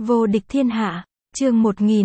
Vô địch thiên hạ, chương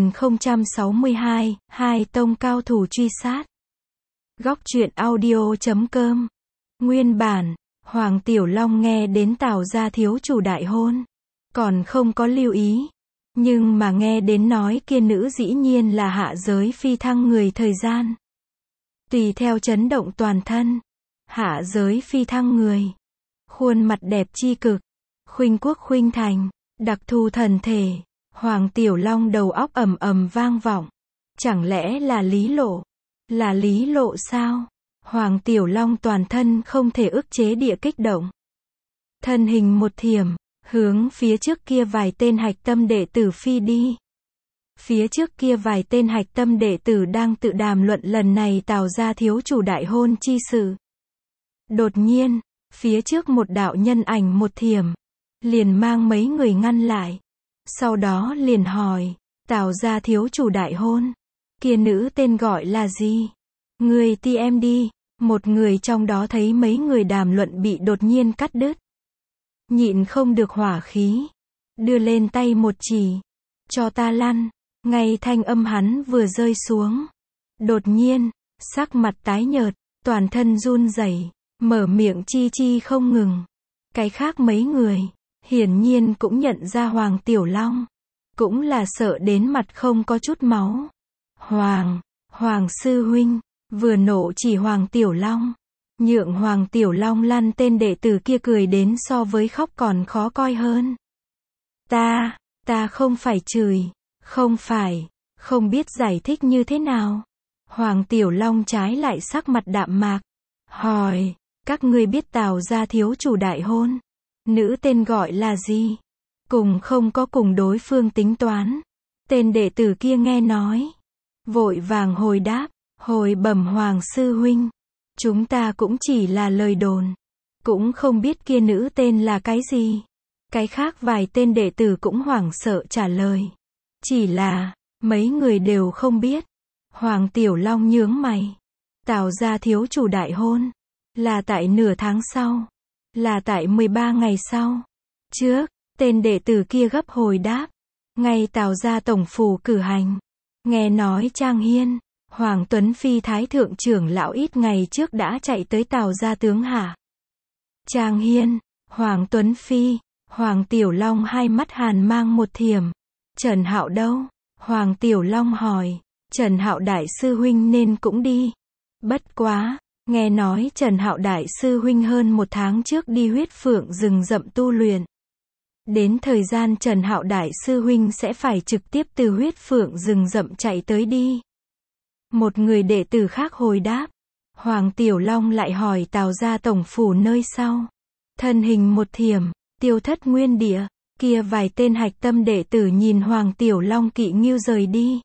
1062, hai tông cao thủ truy sát. Góc truyện audio.com. Nguyên bản, Hoàng Tiểu Long nghe đến Tào gia thiếu chủ đại hôn, còn không có lưu ý. Nhưng mà nghe đến nói kia nữ dĩ nhiên là hạ giới phi thăng người thời gian. Tùy theo chấn động toàn thân. Hạ giới phi thăng người. Khuôn mặt đẹp chi cực. Khuynh quốc khuynh thành. Đặc thù thần thể. Hoàng Tiểu Long đầu óc ầm ầm vang vọng. Chẳng lẽ là Lý Lộ? Là Lý Lộ sao? Hoàng Tiểu Long toàn thân không thể ức chế địa kích động. Thân hình một thiểm, hướng phía trước kia vài tên hạch tâm đệ tử phi đi. Phía trước kia vài tên hạch tâm đệ tử đang tự đàm luận lần này Tào gia thiếu chủ đại hôn chi sự. Đột nhiên, phía trước một đạo nhân ảnh một thiểm, liền mang mấy người ngăn lại. Sau đó liền hỏi, Tào gia thiếu chủ đại hôn, kia nữ tên gọi là gì? Người ti em đi. Một người trong đó thấy mấy người đàm luận bị đột nhiên cắt đứt. Nhịn không được hỏa khí. Đưa lên tay một chỉ. Cho ta lăn. Ngay thanh âm hắn vừa rơi xuống. Đột nhiên, sắc mặt tái nhợt, toàn thân run rẩy, mở miệng chi chi không ngừng. Cái khác mấy người, hiển nhiên cũng nhận ra Hoàng Tiểu Long. Cũng là sợ đến mặt không có chút máu. Hoàng sư huynh. Vừa nộ chỉ Hoàng Tiểu Long. Nhượng Hoàng Tiểu Long lăn tên đệ tử kia cười đến so với khóc còn khó coi hơn. Ta không phải chửi. Không phải. Không biết giải thích như thế nào. Hoàng Tiểu Long trái lại sắc mặt đạm mạc. Hỏi. Các ngươi biết Tào gia thiếu chủ đại hôn. Nữ tên gọi là gì? Cùng không có cùng đối phương tính toán. Tên đệ tử kia nghe nói. Vội vàng hồi đáp. Hồi bẩm Hoàng sư huynh, chúng ta cũng chỉ là lời đồn, cũng không biết kia nữ tên là cái gì. Cái khác vài tên đệ tử cũng hoảng sợ trả lời. Chỉ là, mấy người đều không biết. Hoàng Tiểu Long nhướng mày. Tào gia thiếu chủ đại hôn, là tại nửa tháng sau, là tại 13 ngày sau. Trước, tên đệ tử kia gấp hồi đáp. Ngay Tào gia tổng phủ cử hành. Nghe nói Trang Hiên, Hoàng Tuấn Phi Thái Thượng trưởng lão ít ngày trước đã chạy tới Tào gia tướng hạ. Trang Hiên, Hoàng Tuấn Phi, Hoàng Tiểu Long hai mắt hàn mang một thiểm. Trần Hạo đâu? Hoàng Tiểu Long hỏi. Trần Hạo đại sư huynh nên cũng đi. Bất quá, nghe nói Trần Hạo đại sư huynh hơn một tháng trước đi huyết phượng rừng rậm tu luyện. Đến thời gian Trần Hạo đại sư huynh sẽ phải trực tiếp từ huyết phượng rừng rậm chạy tới đi. Một người đệ tử khác hồi đáp. Hoàng Tiểu Long lại hỏi Tào gia tổng phủ nơi sau. Thân hình một thiểm, tiêu thất nguyên địa. Kia vài tên hạch tâm đệ tử nhìn Hoàng Tiểu Long kỵ nghiêu rời đi.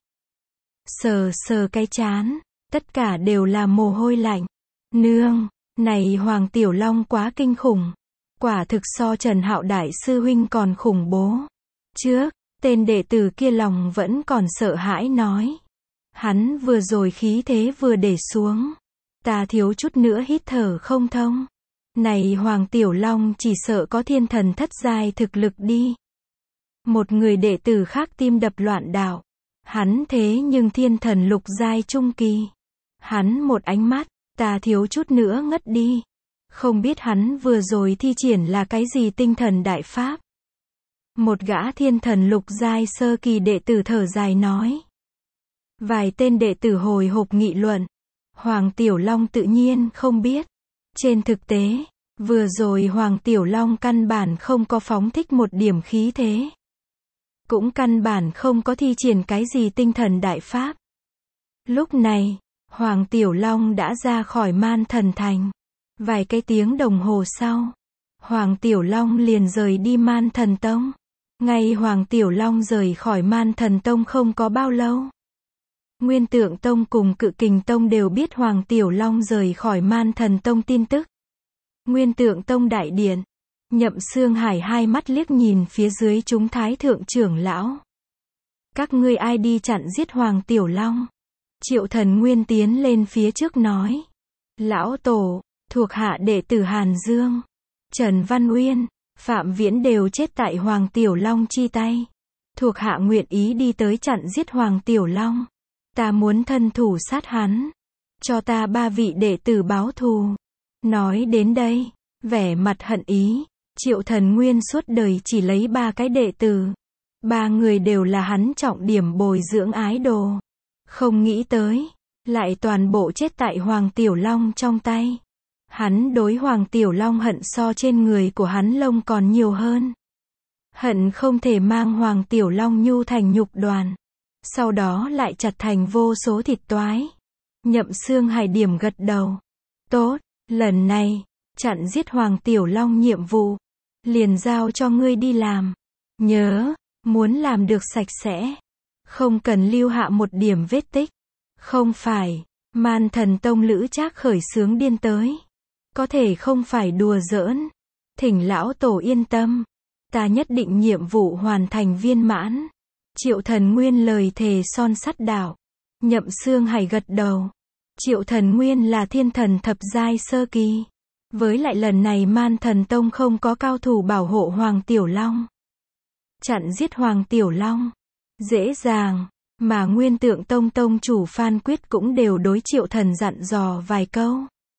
Sờ cái trán, tất cả đều là mồ hôi lạnh. Nương, này Hoàng Tiểu Long quá kinh khủng. Quả thực so Trần Hạo đại sư huynh còn khủng bố. Trước, tên đệ tử kia lòng vẫn còn sợ hãi nói. Hắn vừa rồi khí thế vừa để xuống. Ta thiếu chút nữa hít thở không thông. Này Hoàng Tiểu Long chỉ sợ có thiên thần thất giai thực lực đi. Một người đệ tử khác tim đập loạn đảo. Hắn thế nhưng thiên thần lục giai trung kỳ. Hắn một ánh mắt, ta thiếu chút nữa ngất đi. Không biết hắn vừa rồi thi triển là cái gì tinh thần đại pháp. Một gã thiên thần lục giai sơ kỳ đệ tử thở dài nói. Vài tên đệ tử hồi hộp nghị luận. Hoàng Tiểu Long tự nhiên không biết. Trên thực tế, vừa rồi Hoàng Tiểu Long căn bản không có phóng thích một điểm khí thế. Cũng căn bản không có thi triển cái gì tinh thần đại pháp. Lúc này, Hoàng Tiểu Long đã ra khỏi Man Thần Thành. Vài cái tiếng đồng hồ sau, Hoàng Tiểu Long liền rời đi Man Thần Tông. Ngay Hoàng Tiểu Long rời khỏi Man Thần Tông không có bao lâu. Nguyên Tượng Tông cùng Cự Kình Tông đều biết Hoàng Tiểu Long rời khỏi Man Thần Tông tin tức. Nguyên Tượng Tông đại điện, Nhậm Xương Hải hai mắt liếc nhìn phía dưới chúng Thái Thượng trưởng lão. Các ngươi ai đi chặn giết Hoàng Tiểu Long? Triệu Thần Nguyên tiến lên phía trước nói. Lão tổ, thuộc hạ đệ tử Hàn Dương, Trần Văn Uyên, Phạm Viễn đều chết tại Hoàng Tiểu Long chi tay. Thuộc hạ nguyện ý đi tới chặn giết Hoàng Tiểu Long. Ta muốn thân thủ sát hắn. Cho ta 3 vị đệ tử báo thù. Nói đến đây, vẻ mặt hận ý, Triệu Thần Nguyên suốt đời chỉ lấy 3 cái đệ tử. 3 người đều là hắn trọng điểm bồi dưỡng ái đồ. Không nghĩ tới, lại toàn bộ chết tại Hoàng Tiểu Long trong tay. Hắn đối Hoàng Tiểu Long hận so trên người của hắn lông còn nhiều hơn. Hận không thể mang Hoàng Tiểu Long nhu thành nhục đoàn. Sau đó lại chặt thành vô số thịt toái. Nhậm Xương Hải điểm gật đầu. Tốt, lần này, chặn giết Hoàng Tiểu Long nhiệm vụ. Liền giao cho ngươi đi làm. Nhớ, muốn làm được sạch sẽ. Không cần lưu hạ một điểm vết tích. Không phải, Man Thần Tông Lữ Trác khởi xướng điên tới. Có thể không phải đùa giỡn. Thỉnh lão tổ yên tâm. Ta nhất định nhiệm vụ hoàn thành viên mãn. Triệu Thần Nguyên lời thề son sắt đạo. Nhậm Xương Hải gật đầu. Triệu Thần Nguyên là thiên thần thập giai sơ kỳ. Với lại lần này Man Thần Tông không có cao thủ bảo hộ Hoàng Tiểu Long. Chặn giết Hoàng Tiểu Long. Dễ dàng. Mà Nguyên Tượng Tông tông chủ Phan Quyết cũng đều đối Triệu Thần dặn dò vài câu.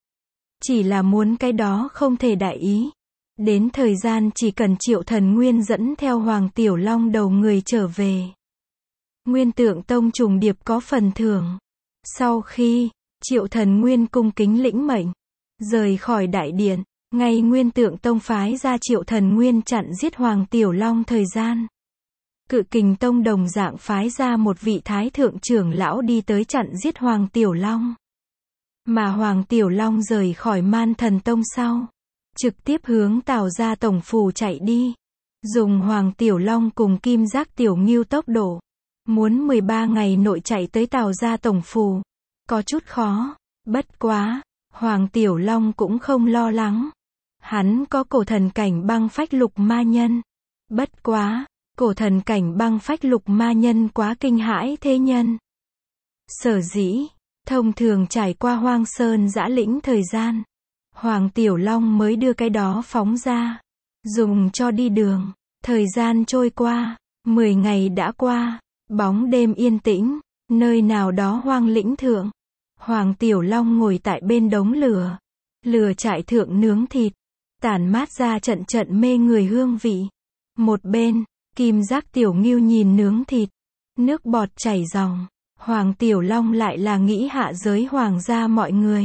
Chỉ là muốn cái đó không thể đại ý. Đến thời gian chỉ cần Triệu Thần Nguyên dẫn theo Hoàng Tiểu Long đầu người trở về. Nguyên Tượng Tông trùng điệp có phần thưởng. Sau khi, Triệu Thần Nguyên cung kính lĩnh mệnh, rời khỏi đại điện, ngay Nguyên Tượng Tông phái ra Triệu Thần Nguyên chặn giết Hoàng Tiểu Long thời gian. Cự Kình Tông đồng dạng phái ra một vị thái thượng trưởng lão đi tới chặn giết Hoàng Tiểu Long. Mà Hoàng Tiểu Long rời khỏi Man Thần Tông sau, trực tiếp hướng Tào gia tổng phủ chạy đi. Dùng Hoàng Tiểu Long cùng Kim Giác Tiểu Ngưu tốc độ, muốn 13 ngày nội chạy tới Tào gia tổng phủ, có chút khó. Bất quá, Hoàng Tiểu Long cũng không lo lắng. Hắn có cổ thần cảnh băng phách lục ma nhân. Bất quá, cổ thần cảnh băng phách lục ma nhân quá kinh hãi thế nhân. Sở dĩ, thông thường trải qua Hoang Sơn Dã Lĩnh thời gian, Hoàng Tiểu Long mới đưa cái đó phóng ra, dùng cho đi đường. Thời gian trôi qua, 10 ngày đã qua, bóng đêm yên tĩnh, nơi nào đó hoang lĩnh thượng. Hoàng Tiểu Long ngồi tại bên đống lửa, lửa trại thượng nướng thịt, tản mát ra trận trận mê người hương vị. Một bên, Kim Giác Tiểu Ngưu nhìn nướng thịt, nước bọt chảy ròng. Hoàng Tiểu Long lại là nghĩ hạ giới hoàng gia mọi người.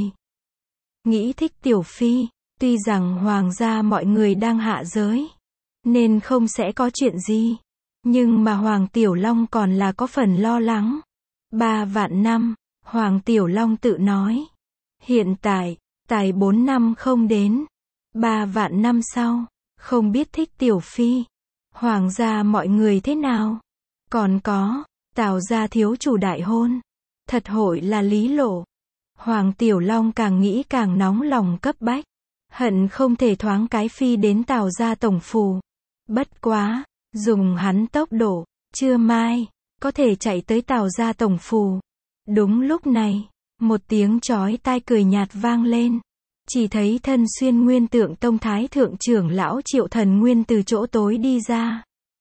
Nghĩ thích Tiểu Phi, tuy rằng hoàng gia mọi người đang hạ giới, nên không sẽ có chuyện gì. Nhưng mà Hoàng Tiểu Long còn là có phần lo lắng. 3 vạn năm, Hoàng Tiểu Long tự nói. Hiện tại, tài 4 năm không đến. 3 vạn năm sau, không biết thích Tiểu Phi. Hoàng gia mọi người thế nào? Còn có, Tào gia thiếu chủ đại hôn. Thật hội là lý lộ. Hoàng Tiểu Long càng nghĩ càng nóng lòng cấp bách. Hận không thể thoáng cái phi đến Tào gia tổng phủ. Bất quá, dùng hắn tốc độ, trưa mai, có thể chạy tới Tào gia tổng phủ. Đúng lúc này, một tiếng chói tai cười nhạt vang lên. Chỉ thấy thân xuyên Nguyên Tượng Tông thái thượng trưởng lão Triệu Thần Nguyên từ chỗ tối đi ra.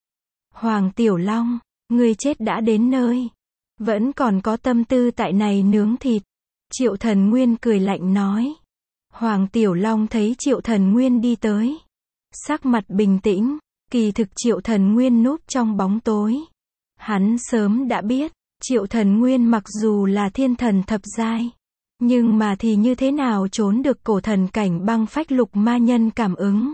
Hoàng Tiểu Long, ngươi chết đã đến nơi. Vẫn còn có tâm tư tại này nướng thịt. Triệu Thần Nguyên cười lạnh nói. Hoàng Tiểu Long thấy Triệu Thần Nguyên đi tới. Sắc mặt bình tĩnh, kỳ thực Triệu Thần Nguyên núp trong bóng tối. Hắn sớm đã biết, Triệu Thần Nguyên mặc dù là thiên thần thập giai, nhưng mà thì như thế nào trốn được cổ thần cảnh băng phách lục ma nhân cảm ứng.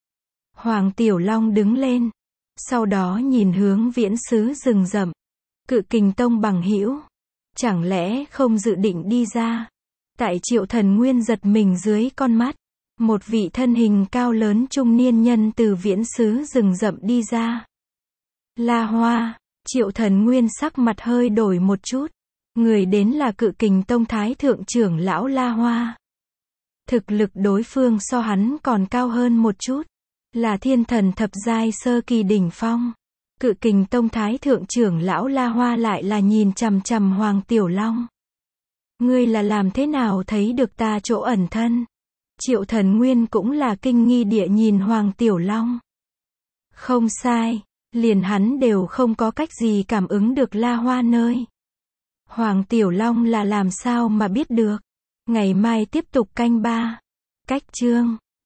Hoàng Tiểu Long đứng lên, sau đó nhìn hướng Viễn Xứ rừng rậm. Cự Kình Tông bằng hữu, chẳng lẽ không dự định đi ra? Tại Triệu Thần Nguyên giật mình dưới con mắt, một vị thân hình cao lớn trung niên nhân từ Viễn Xứ rừng rậm đi ra. La Hoa. Triệu Thần Nguyên sắc mặt hơi đổi một chút. Người đến là Cự Kình Tông thái thượng trưởng lão La Hoa. Thực lực đối phương so hắn còn cao hơn một chút, là thiên thần thập giai sơ kỳ đỉnh phong. Cự Kình Tông thái thượng trưởng lão La Hoa lại là nhìn chằm chằm Hoàng Tiểu Long. Ngươi là làm thế nào thấy được ta chỗ ẩn thân? Triệu Thần Nguyên cũng là kinh nghi địa nhìn Hoàng Tiểu Long. Không sai, Liền hắn đều không có cách gì cảm ứng được La Hoa nơi. Hoàng Tiểu Long là làm sao mà biết được. Ngày mai tiếp tục canh ba. Cách chương